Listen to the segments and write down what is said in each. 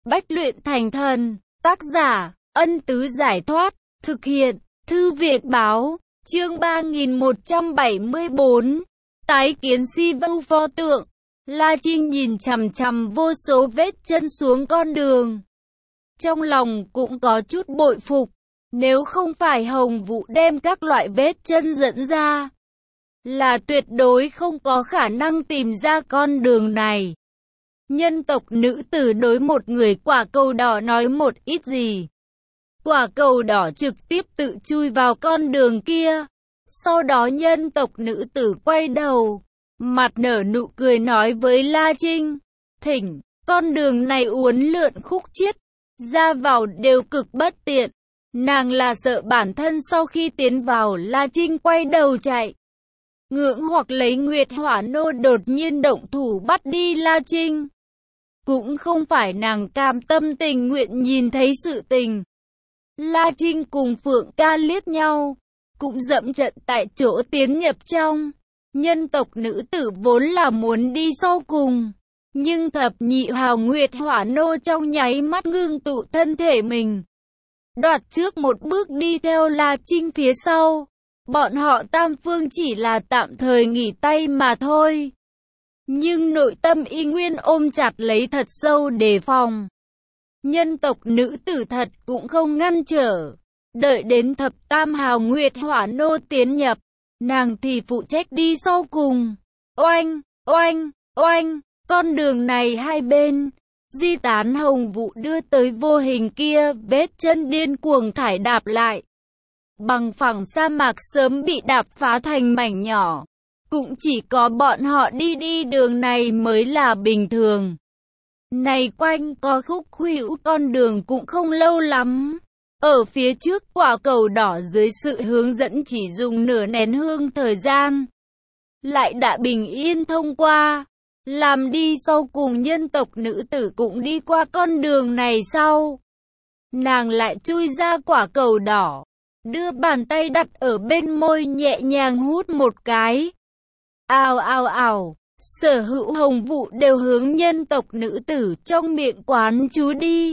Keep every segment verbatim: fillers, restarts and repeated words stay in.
Bách luyện thành thần. Tác giả, Ân Tứ Giải Thoát. Thực hiện, Thư Viện Báo. Chương ba nghìn một trăm bảy mươi tư. Tái kiến si vu pho tượng. La Trinh nhìn chằm chằm vô số vết chân xuống con đường. Trong lòng cũng có chút bội phục. Nếu không phải Hồng Vũ đem các loại vết chân dẫn ra, là tuyệt đối không có khả năng tìm ra con đường này. Nhân tộc nữ tử đối một người quả cầu đỏ nói một ít gì. Quả cầu đỏ trực tiếp tự chui vào con đường kia. Sau đó nhân tộc nữ tử quay đầu, mặt nở nụ cười nói với La Trinh, thỉnh, con đường này uốn lượn khúc chiết, ra vào đều cực bất tiện. Nàng là sợ bản thân sau khi tiến vào La Trinh quay đầu chạy. Ngưỡng hoặc lấy Nguyệt Hỏa Nô đột nhiên động thủ bắt đi La Trinh. Cũng không phải nàng cam tâm tình nguyện nhìn thấy sự tình. La Trinh cùng Phượng Ca liếc nhau, cũng dậm trận tại chỗ tiến nhập trong. Nhân tộc nữ tử vốn là muốn đi sau cùng, nhưng thập nhị hào Nguyệt Hỏa Nô trong nháy mắt ngưng tụ thân thể mình, đoạt trước một bước đi theo La Trinh phía sau. Bọn họ tam phương chỉ là tạm thời nghỉ tay mà thôi, nhưng nội tâm y nguyên ôm chặt lấy thật sâu đề phòng. Nhân tộc nữ tử thật cũng không ngăn trở. Đợi đến thập tam hào Nguyệt Hỏa Nô tiến nhập, nàng thì phụ trách đi sau cùng. Oanh, oanh, oanh, con đường này hai bên, di tán Hồng Vũ đưa tới vô hình kia, vết chân điên cuồng thải đạp lại. Bằng phẳng sa mạc sớm bị đạp phá thành mảnh nhỏ. Cũng chỉ có bọn họ đi đi đường này mới là bình thường. Này quanh có khúc khuỷu con đường cũng không lâu lắm. Ở phía trước quả cầu đỏ dưới sự hướng dẫn chỉ dùng nửa nén hương thời gian, lại đã bình yên thông qua. Làm đi sau cùng nhân tộc nữ tử cũng đi qua con đường này sau. Nàng lại chui ra quả cầu đỏ, đưa bàn tay đặt ở bên môi nhẹ nhàng hút một cái. Ào ào ào, sở hữu Hồng Vũ đều hướng nhân tộc nữ tử trong miệng quán chú đi.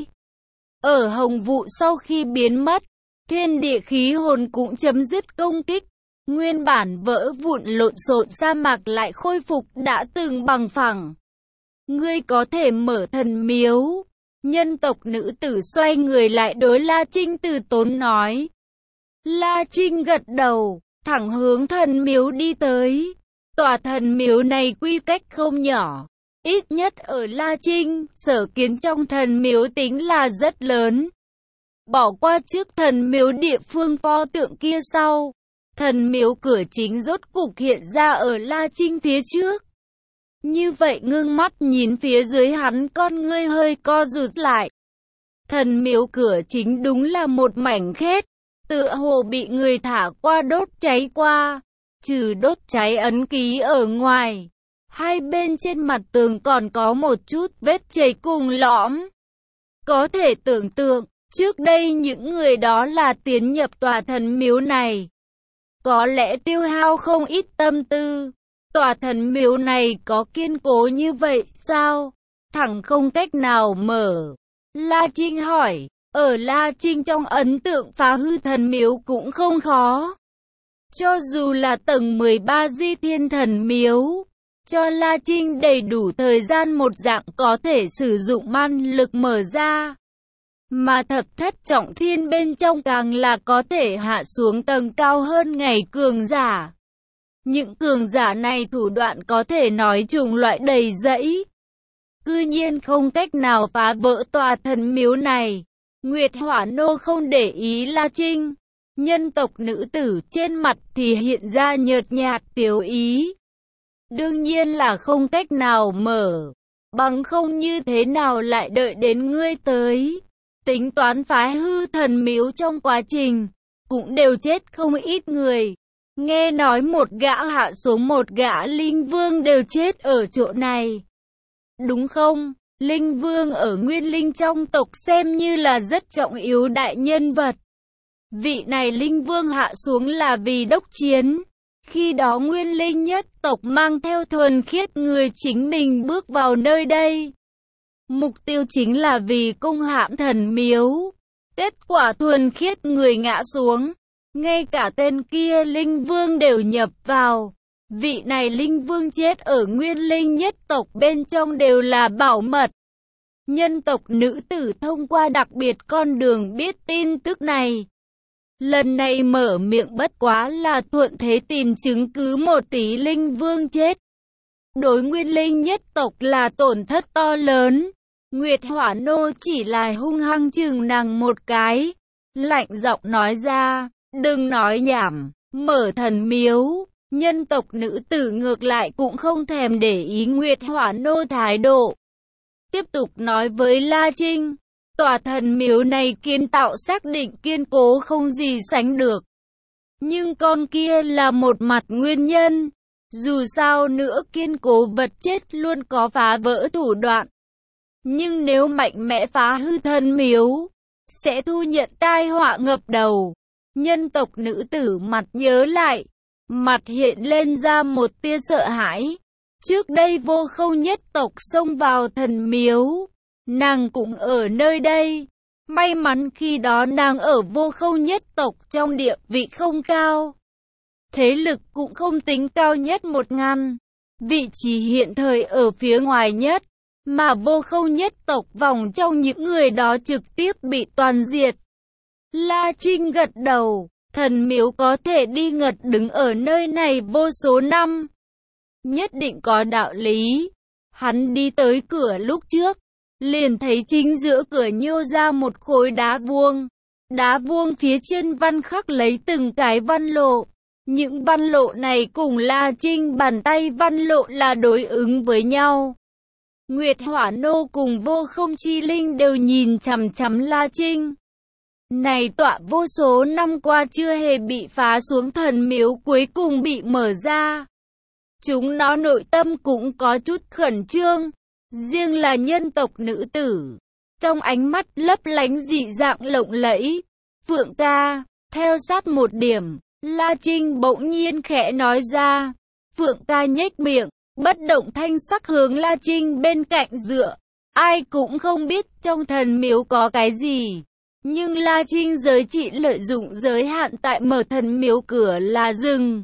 Ở Hồng Vũ sau khi biến mất, thiên địa khí hồn cũng chấm dứt công kích. Nguyên bản vỡ vụn lộn xộn sa mạc lại khôi phục đã từng bằng phẳng. Ngươi có thể mở thần miếu. Nhân tộc nữ tử xoay người lại đối La Trinh từ tốn nói. La Trinh gật đầu, thẳng hướng thần miếu đi tới. Tòa thần miếu này quy cách không nhỏ, ít nhất ở La Trinh, sở kiến trong thần miếu tính là rất lớn. Bỏ qua trước thần miếu địa phương pho tượng kia sau, thần miếu cửa chính rốt cục hiện ra ở La Trinh phía trước. Như vậy ngưng mắt nhìn phía dưới hắn, con ngươi hơi co rụt lại. Thần miếu cửa chính đúng là một mảnh khét, tựa hồ bị người thả qua đốt cháy qua. Trừ đốt cháy ấn ký ở ngoài, hai bên trên mặt tường còn có một chút vết chảy cùng lõm. Có thể tưởng tượng, trước đây những người đó là tiến nhập tòa thần miếu này, có lẽ tiêu hao không ít tâm tư. Tòa thần miếu này có kiên cố như vậy sao? Thẳng không cách nào mở. La Trinh hỏi. Ở La Trinh trong ấn tượng phá hư thần miếu cũng không khó. Cho dù là tầng mười ba di thiên thần miếu, cho La Trinh đầy đủ thời gian một dạng có thể sử dụng man lực mở ra. Mà thập thất trọng thiên bên trong càng là có thể hạ xuống tầng cao hơn ngày cường giả. Những cường giả này thủ đoạn có thể nói chủng loại đầy dẫy. Cư nhiên không cách nào phá vỡ tòa thần miếu này. Nguyệt Hỏa Nô không để ý La Trinh. Nhân tộc nữ tử trên mặt thì hiện ra nhợt nhạt tiếu ý. Đương nhiên là không cách nào mở. Bằng không như thế nào lại đợi đến ngươi tới. Tính toán phá hư thần miếu trong quá trình, cũng đều chết không ít người. Nghe nói một gã hạ xuống một gã linh vương đều chết ở chỗ này. Đúng không? Linh vương ở Nguyên Linh trong tộc xem như là rất trọng yếu đại nhân vật. Vị này linh vương hạ xuống là vì đốc chiến. Khi đó Nguyên Linh nhất tộc mang theo thuần khiết người chính mình bước vào nơi đây. Mục tiêu chính là vì công hãm thần miếu. Kết quả thuần khiết người ngã xuống. Ngay cả tên kia linh vương đều nhập vào. Vị này linh vương chết ở nguyên linh nhất tộc bên trong đều là bảo mật. Nhân tộc nữ tử thông qua đặc biệt con đường biết tin tức này. Lần này mở miệng bất quá là thuận thế tìm chứng cứ một tí linh vương chết. Đối nguyên linh nhất tộc là tổn thất to lớn. Nguyệt Hỏa Nô chỉ là hung hăng chừng nàng một cái. Lạnh giọng nói ra, đừng nói nhảm, mở thần miếu. Nhân tộc nữ tử ngược lại cũng không thèm để ý Nguyệt Hỏa Nô thái độ. Tiếp tục nói với La Trinh, tòa thần miếu này kiến tạo xác định kiên cố không gì sánh được. Nhưng con kia là một mặt nguyên nhân. Dù sao nữa kiên cố vật chết luôn có phá vỡ thủ đoạn. Nhưng nếu mạnh mẽ phá hư thần miếu, sẽ thu nhận tai họa ngập đầu. Nhân tộc nữ tử mặt nhớ lại, mặt hiện lên ra một tia sợ hãi. Trước đây Vô Không nhất tộc xông vào thần miếu, nàng cũng ở nơi đây. May mắn khi đó nàng ở Vô Không nhất tộc trong địa vị không cao. Thế lực cũng không tính cao nhất một ngàn. Vị trí hiện thời ở phía ngoài nhất, mà Vô Không nhất tộc vòng trong những người đó trực tiếp bị toàn diệt. La Trinh gật đầu, thần miếu có thể đi ngật đứng ở nơi này vô số năm. Nhất định có đạo lý. Hắn đi tới cửa lúc trước, liền thấy chính giữa cửa nhô ra một khối đá vuông. Đá vuông phía trên văn khắc lấy từng cái văn lộ. Những văn lộ này cùng La Trinh bàn tay văn lộ là đối ứng với nhau. Nguyệt Hỏa Nô cùng Vô Không Chi Linh đều nhìn chằm chằm La Trinh. Này tọa vô số năm qua chưa hề bị phá xuống thần miếu cuối cùng bị mở ra. Chúng nó nội tâm cũng có chút khẩn trương. Riêng là nhân tộc nữ tử, trong ánh mắt lấp lánh dị dạng lộng lẫy. Phượng ca, theo sát một điểm, La Trinh bỗng nhiên khẽ nói ra. Phượng ca nhếch miệng, bất động thanh sắc hướng La Trinh bên cạnh dựa. Ai cũng không biết trong thần miếu có cái gì. Nhưng La Trinh giới trị lợi dụng giới hạn tại mở thần miếu cửa là rừng.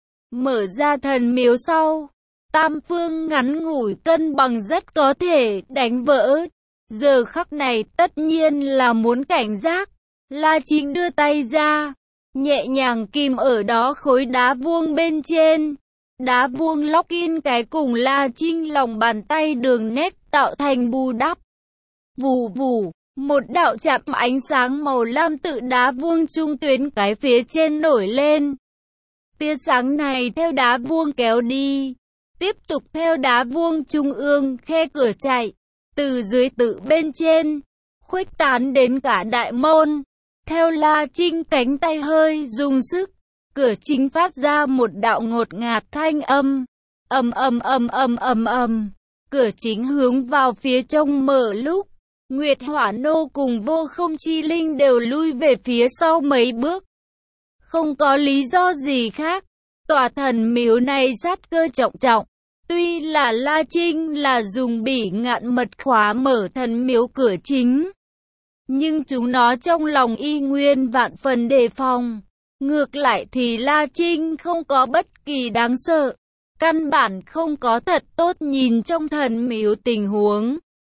Mở ra thần miếu sau, tam phương ngắn ngủi cân bằng rất có thể đánh vỡ. Giờ khắc này tất nhiên là muốn cảnh giác. La Trinh đưa tay ra, nhẹ nhàng kìm ở đó khối đá vuông bên trên. Đá vuông lóc in cái cùng La Trinh lòng bàn tay đường nét tạo thành bù đắp. Vù vù, một đạo chạm ánh sáng màu lam tự đá vuông trung tuyến cái phía trên nổi lên. Tia sáng này theo đá vuông kéo đi, tiếp tục theo đá vuông trung ương khe cửa chạy, từ dưới tự bên trên, khuếch tán đến cả đại môn. Theo La Trinh cánh tay hơi dùng sức, cửa chính phát ra một đạo ngột ngạt thanh âm. Ầm ầm ầm ầm ầm ầm. Cửa chính hướng vào phía trong mở lúc, Nguyệt Hỏa Nô cùng Vô Không Chi Linh đều lui về phía sau mấy bước. Không có lý do gì khác, tòa thần miếu này sát cơ trọng trọng. Tuy là La Trinh là dùng bỉ ngạn mật khóa mở thần miếu cửa chính, nhưng chúng nó trong lòng y nguyên vạn phần đề phòng. Ngược lại thì La Trinh không có bất kỳ đáng sợ, căn bản không có thật tốt nhìn trong thần miếu tình huống.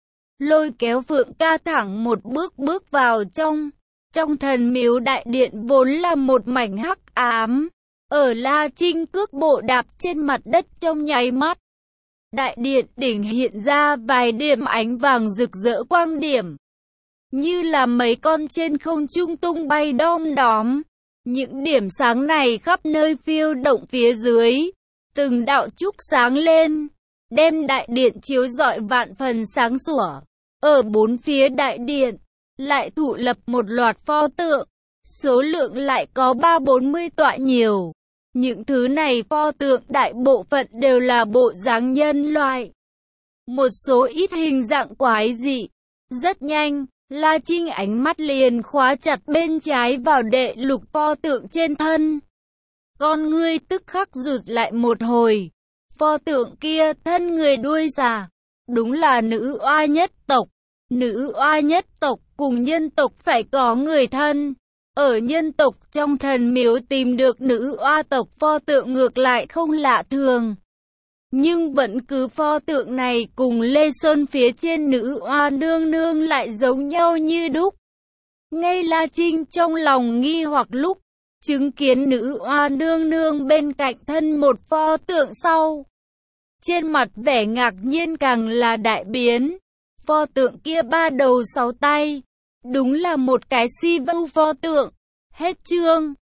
Lôi kéo Phượng ca thẳng một bước bước vào trong. Trong thần miếu đại điện vốn là một mảnh hắc ám. Ở La Trinh cước bộ đạp trên mặt đất trong nháy mắt, đại điện đỉnh hiện ra vài điểm ánh vàng rực rỡ quang điểm, như là mấy con trên không trung tung bay đom đóm. Những điểm sáng này khắp nơi phiêu động phía dưới, từng đạo trúc sáng lên, đem đại điện chiếu rọi vạn phần sáng sủa. Ở bốn phía đại điện lại thụ lập một loạt pho tượng, số lượng lại có ba bốn mươi tọa nhiều. Những thứ này pho tượng đại bộ phận đều là bộ dáng nhân loại, một số ít hình dạng quái dị. Rất nhanh, La Trinh ánh mắt liền khóa chặt bên trái vào đệ lục pho tượng trên thân. Con ngươi tức khắc rụt lại một hồi. Pho tượng kia thân người đuôi xà, Đúng là nữ oa nhất tộc. Nữ oa nhất tộc cùng nhân tộc phải có người thân. Ở nhân tộc trong thần miếu tìm được nữ oa tộc pho tượng ngược lại không lạ thường. Nhưng vẫn cứ pho tượng này cùng Lê Sơn phía trên nữ oa nương nương lại giống nhau như đúc. Ngay La Trinh trong lòng nghi hoặc lúc chứng kiến nữ oa nương nương bên cạnh thân một pho tượng sau. Trên mặt vẻ ngạc nhiên càng là đại biến. Pho tượng kia ba đầu sáu tay. Đúng là một cái si vu pho tượng. Hết chương.